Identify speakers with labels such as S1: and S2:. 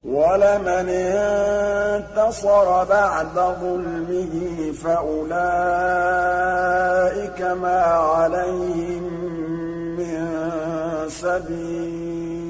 S1: وَلَمَنِ انتَصَرَ بَعْدَ ظُلْمِهِ فَأُولَٰئِكَ مَا عَلَيْهِم مِّن سَبِيلٍ